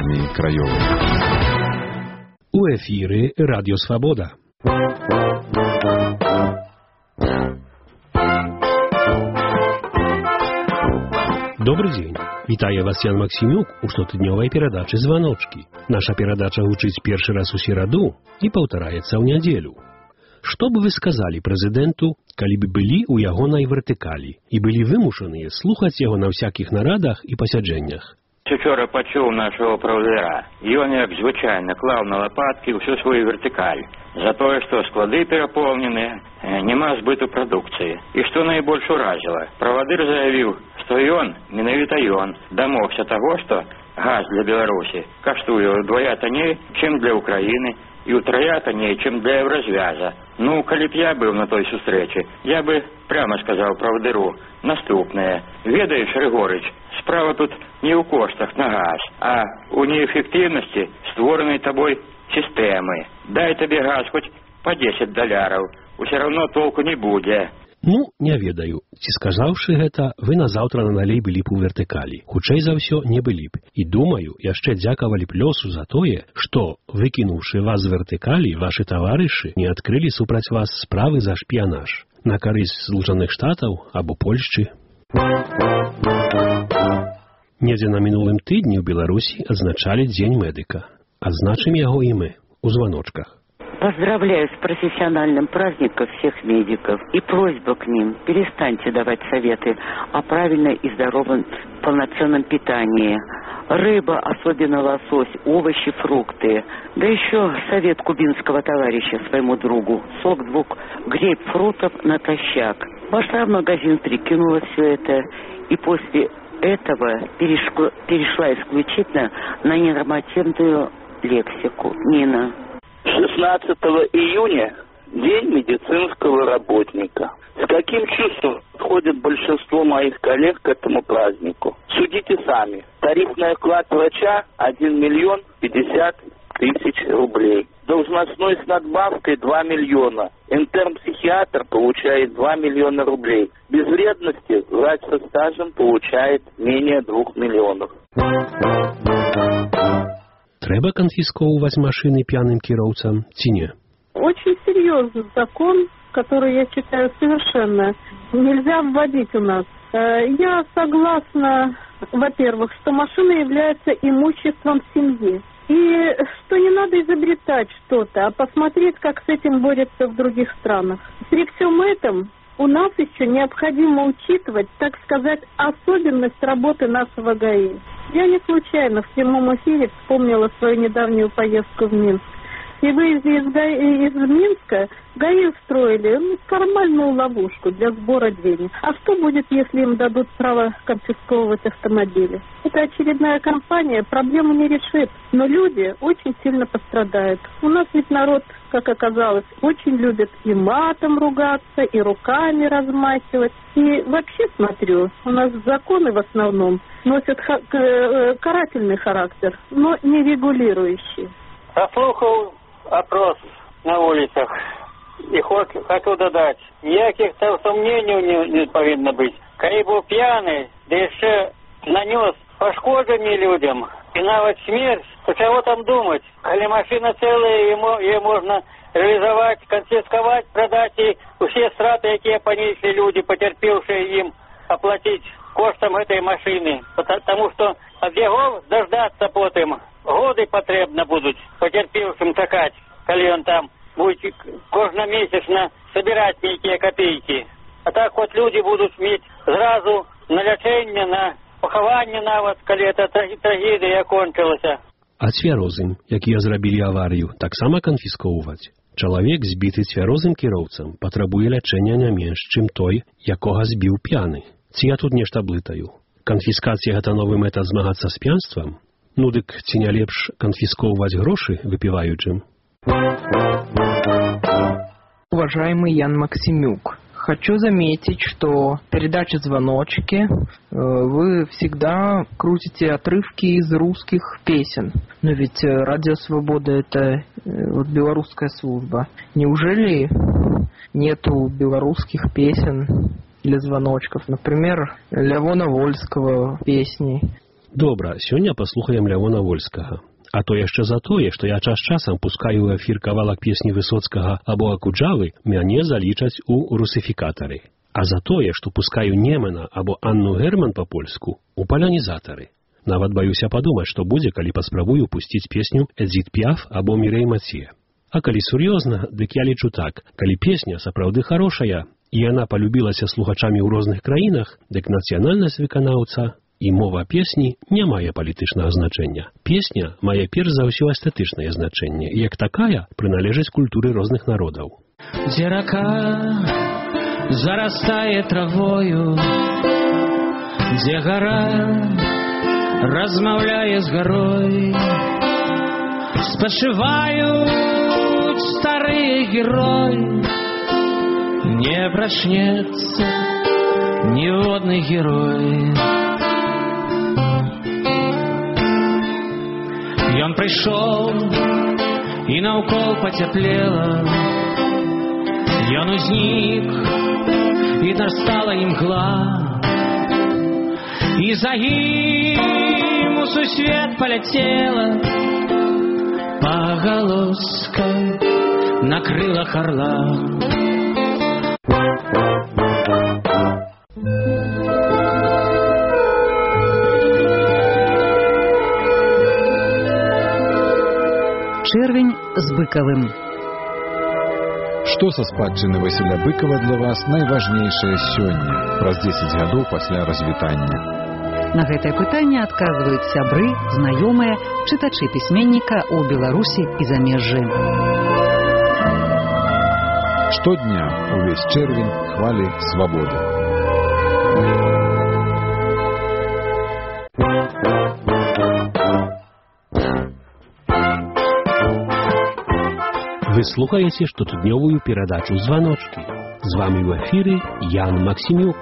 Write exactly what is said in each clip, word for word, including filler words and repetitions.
армии Краёвой. У эфіры Радіо Свабода. Добрый дзень. Вітае вас Ян Максімюк у штотыднёвай перадачы «Званочкі». Наша перадача гучыць першы раз у сераду і паўтараецца ў нядзелю. Што бы вы сказалі прэзідэнту, калі бы былі ў ягонай вертыкалі і былі вымушаныя слухаць яго на ўсякіх нарадах і пасяджэннях? Учора пачуў нашого правадыра. Ён, як звычайна, клаў на лапаткі ўсю сваю вертыкаль за тое, што склады перапоўненыя, няма збыту прадукцыі. І што найбольш уразіла, правадыр заявіў, што ён, менавіта ён, дамогся таго, што газ для Беларусі каштуе ўдвая танней, чым для Украіны, і ўтрая танней, чым для Еўразвяза. Ну, калі б я быў на той сустрэчы, я бы прямо сказаў правадыру наступнае. Ведаеш, Рыгорыч, справа тут не ў коштах на газ, а ў неэфектыўнасці створанай табой сістэмы. Дай табе газ хоць па дзесяць даляраў, усё равно толку не будзе. Ну, не ведаю, ці сказаўшы гэта, вы назаўтра на налей былі б у вертыкалі. Хутчэй за ўсё, не былі б. І думаю, яшчэ дзякавалі б лёсу за тое, што, выкінуўшы вас з вертыкалі, вашы таварышы не адкрылі супраць вас справы за шпіянаж на карысць Злучаных Штатаў або Польшчы. Недзе на мінулым тыдні ў Беларусі адзначалі Дзень медыка. Адзначым яго і мы у званочках. Поздравляю с профессиональным праздником всех медиков. И просьба к ним: перестаньте давать советы о правильном и здоровом полноценном питании. Рыба, особенно лосось, овощи, фрукты. Да еще совет кубинского товарища своему другу: сок двух грейпфрутов натощак. Пошла в магазин, прикинула все это, и после этого перешла, перешла исключительно на ненормативную лексику. Нина. шестнадцатого июня День медицинского работника. С каким чувством подходит большинство моих коллег к этому празднику? Судите сами. Тарифный оклад врача один миллион пятьдесят тысяч рублей. Должностной с надбавкой два миллиона. Интерн-психиатр получает два миллиона рублей. Без вредности врач со стажем получает менее двух миллионов. Трэба канфісковывать машины пьяным кіроўцам, ці не? Очень серьезный закон, который, я считаю, совершенно нельзя вводить у нас. Я согласна, во-первых, что машина является имуществом семьи. И что не надо изобретать что-то, а посмотреть, как с этим борются в других странах. При всем этом у нас еще необходимо учитывать, так сказать, особенность работы нашего ГАИ. Я не случайно в прямом эфире вспомнила свою недавнюю поездку в Минск. И выезде из, ГАИ, из Минска ГАИ устроили ну, нормальную ловушку для сбора денег. А что будет, если им дадут право конфисковывать автомобили? Это очередная кампания, проблему не решит. Но люди очень сильно пострадают. У нас ведь народ, как оказалось, очень любит и матом ругаться, и руками размахивать. И вообще, смотрю, у нас законы в основном носят карательный характер, но не регулирующий. Послухав опрос на улицах и хочу додать, никаких сомнений не, не повинно быть. Коли был пьяный, да еще нанес пошкоджение людям и навод смерть, то чего там думать? Коли машина целая, ему, ее можно реализовать, конфисковать, продать и все страты, какие понесли люди, потерпевшие им, оплатить коштом этой машины. Потому что от его дождаться потом годы потребно будут потерпевшим чекать, коли он там будет кожномесячно собирать некие копейки. А так вот люди будут иметь сразу на лечение, на похование навод, коли эта трагедия кончилась. А цвярозым, якія зрабілі аварію, таксама канфісковываць. Чалавек, збіты цвярозым кіроўцам, патрабуе лячэння не менш, чым той, якога збіў п'яны. Ці я тут нешта блытаю? Канфіскацыя гэта новы метад змагацца з п'янствам? Ну дык ці не лепш канфісковываць грошы выпіваючым? Уважаемый Ян Максимюк, хочу заметить, что в передаче «Звоночки» вы всегда крутите отрывки из русских песен. Но ведь Радио Свобода — это вот белорусская служба. Неужели нету белорусских песен для звоночков? Например, Левона Вольского песни. Добра, сёння паслухаем Лявона Вольскага. А то яшчэ за тое, што я час-часам пускаю ў эфір кавалак песні Высоцкага або Акуджавы, мяне залічаць у русифікатары. А за тое, што пускаю Немана або Анну Герман па-польску, у палянізатары. Нават баюся падумаць, што будзе, калі паспрабую пусціць песню Эдзіт Піаф або Мірэй Матье. А калі сур'ёзна, дык я лічу так, калі песня сапраўды хорошая, і яна палюбілася слухачамі ў розных краінах, дык нацыянальнасць выканаўца і мова песні не мае палітычнага значэння. Песня мае перш за ўсё эстэтычнае значэнне, і як такая прыналежыць культуры розных народаў. Дзе рака зарастае травою, дзе гара размаўляе з гарой, спачываюць старыя героі, не прачнецца ніводны герой. Ён прыйшоў і наўкол пацяплела, ён узнік і настала імгла, і за ім у сусвет паляцела пагалоска на крылах арла. Чэрвень з Быкавым. Што са спадчыны Васіля Быкава для вас найважнейшае сёння, праз дзесяць гадоў пасля развітання? На гэтае пытанне адказваюць сябры, знаёмыя, чытачы пісьменніка ў Беларусі і замежжы. Штодня увесь чэрвень хвалі свабоды. Вы слухаеце штотыднёвую перадачу «Званочкі». З вами ў эфіры Ян Максімюк.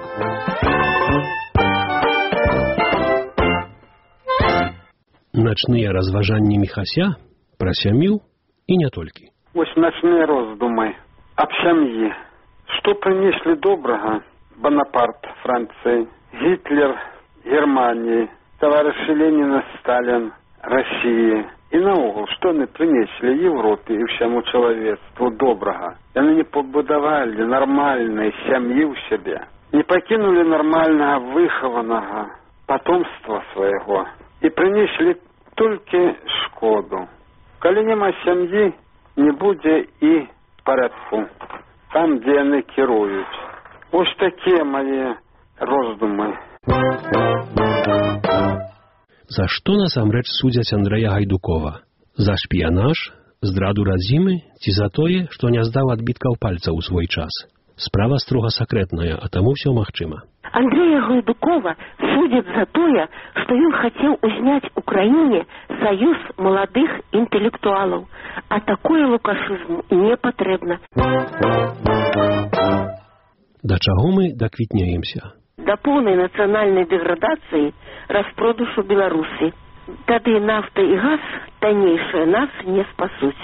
Начныя разважанні Міхася пра сям'ю і не толькі. Вось начныя роздумы аб сям'і. Што прынеслі добрага Бонапарт Францыі, Гітлер Германіі, таварышы Леніна Сталін Расіі. І наогул, што яны прынеслі Европе і ўсяму чалавецтву добрага? Яны не пабудавалі нармальнай сям'і ў сябе, не пакінулі нармальнага выхаванага патомства свайго і прынеслі толькі шкоду. Калі няма сям'і, не будзе і парадку там, дзе яны кіруюць. Вось такія мае роздумы. За што насамрэч судзяць Андрэя Гайдукова? За шпіянаж, здраду радзімы ці за тое, што не здаў адбіткаў пальцаў у свой час? Справа строга сакрэтная, а таму ўсё магчыма. Андрея Гайдукова судят за тое, што ён хацеў узняць у краіне саюз маладых інтэлектуалаў, а такое лукашызму не патрэбна. Да чаго мы даквітнеемся? Да поўнай нацыянальнай дэградацыі распродажу Беларусі. Тады нафта і газ таннейшыя нас не спасуць.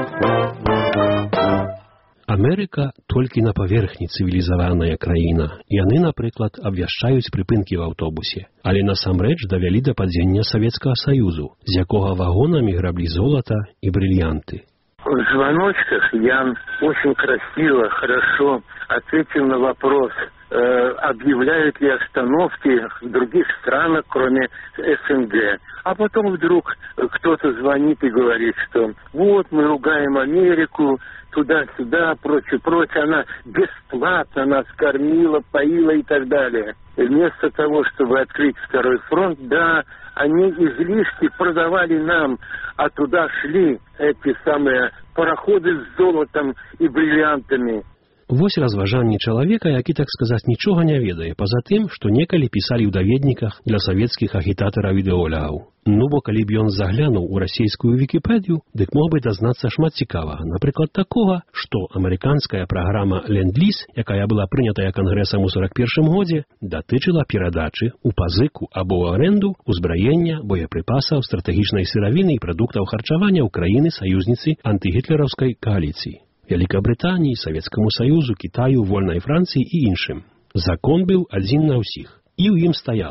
Амерыка толькі на паверхні цывілізаваная краіна. Яны, напрыклад, абвяшчаюць прыпынкі в аўтобусе. Але насамрэч давялі да падзення Савецкага Саюзу, з якога вагонамі граблі золата і брыльянты. В звоночках Ян очень красиво, хорошо ответил на вопрос, э, объявляют ли остановки в других странах, кроме СНГ. А потом вдруг кто-то звонит и говорит, что вот мы ругаем Америку, туда-сюда, прочее, прочее. Она бесплатно нас кормила, поила и так далее. И вместо того, чтобы открыть второй фронт, да, они излишки продавали нам, а туда шли эти самые пароходы с золотом и бриллиантами. Вось разважанні чалавека, які, так сказаць, нічога не ведае, па-за тым, што некалі пісалі ў даведніках для савецкіх агітатараў-ідэолягаў. Ну, бо калі б ён заглянуў у расійскую Вікіпедію, дык мог бы дазнацца шмат цікавага. Напрыклад, такога, што амерыканская праграма «Ленд-ліз», якая была прынятая кангрэсам у сорок першым годзе, датычыла перадачы ў пазыку або ў арэнду узбраення, боепрыпасаў, стратэгічнай сыравіны і прадуктаў харчавання ў краіны саюзніцы антыгітлераўскай кааліцыі. Великобритании, Советскому Союзу, Китаю, Вольной Франции и іншым. Закон был один на ўсіх. І ў ім стаяла.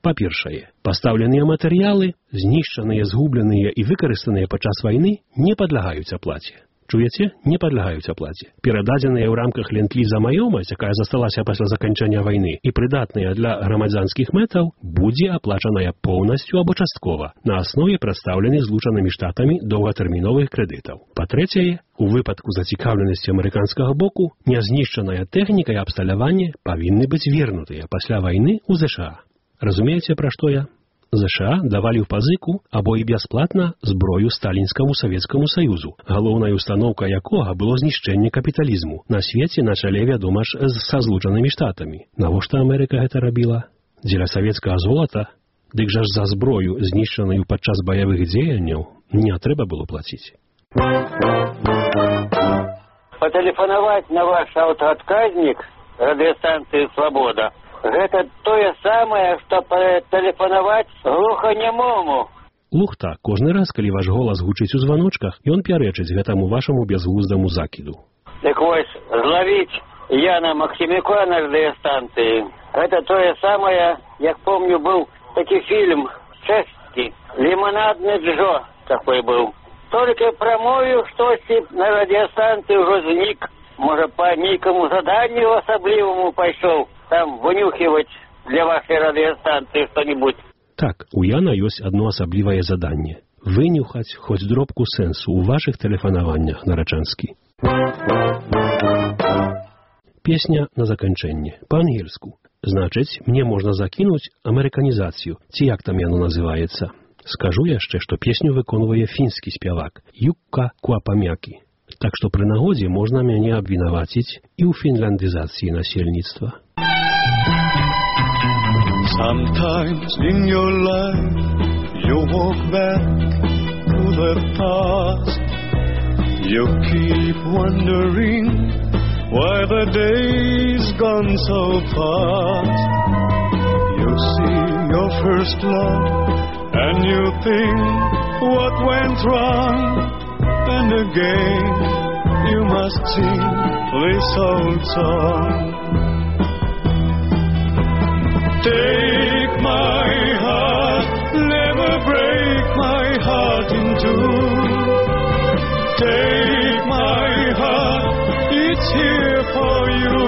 Па-першае, пастаўленыя матэрыялы, знішчаныя, згубленыя і выкарыстаныя падчас вайны, не падлягаюць аплаце. Чуеце? Не падлягаюць аплаце. Перададзеныя ў рамках ленд-ліза маёмасць, якая засталася пасля заканчэння вайны і прыдатная для грамадзянскіх мэтаў, будзе аплачаная поўнасцю або часткова на аснове прадстаўленых злучанымі штатамі доўгатэрміновых крэдытаў. Па-трэцяе, у выпадку зацікаўленасці амерыканскага боку, нязнішчаная тэхніка і абсталяванне павінны быць вернутыя пасля вайны ў ЗША. Разумееце, пра што я? ЗША давалі ў пазыку або і бясплатна зброю сталінскаму Савецкаму Саюзу, галоўная устаноўка якога было знішчэнне капіталізму. На свеце на чале, вядома ж, са злучанымі штатамі. Навошта Амерыка гэта рабіла? Дзеля савецкага золата? Дык жа ж за зброю, знішчаную падчас баявых дзеянняў, не трэба было плаціць. Патэлефанаваць на ваш аўтаадказнік радыёстанцыі «Свабода» гэта тое самае, што патэлефанаваць глуханямому. Лухта, кожны раз, калі ваш голас гучыць у званочках, ён пярэчыць гэтаму вашаму бязвуздаму закіду. Дык вось, злавіць Яна Максімюка на радыёстанцыі, гэта тое самае, як помню, быў такі фільм чэшскі, «Ліманадны Джо» такой быў. Толькі прамовіў штосьці на радыёстанцыі ўжо знік, можа, па нейкаму заданню асабліваму пайшоў. Там вынюхивать для вашей радиостанции что-нибудь. Так, у Яна ёсць одно асаблівае заданне. Вынюхаць хоць дробку сэнсу ў вашых тэлефанаваннях на рачанскі. Песня на заканчэнне. Па-ангельску. Значыць, мне можна закінуць амерыканізацыю, ці як там яно называецца. Скажу яшчэ, што песню выконвае фінскі спявак Юкка Куапамякі. Так што пры нагодзе можна мяне абвінаваціць і ў фінляндызацыі насельніцтва. Sometimes in your life you walk back to the past. You keep wondering why the day's gone so fast. You see your first love and you think what went wrong, and again you must sing this old song. Take my heart, never break my heart in two. Take my heart, it's here for you.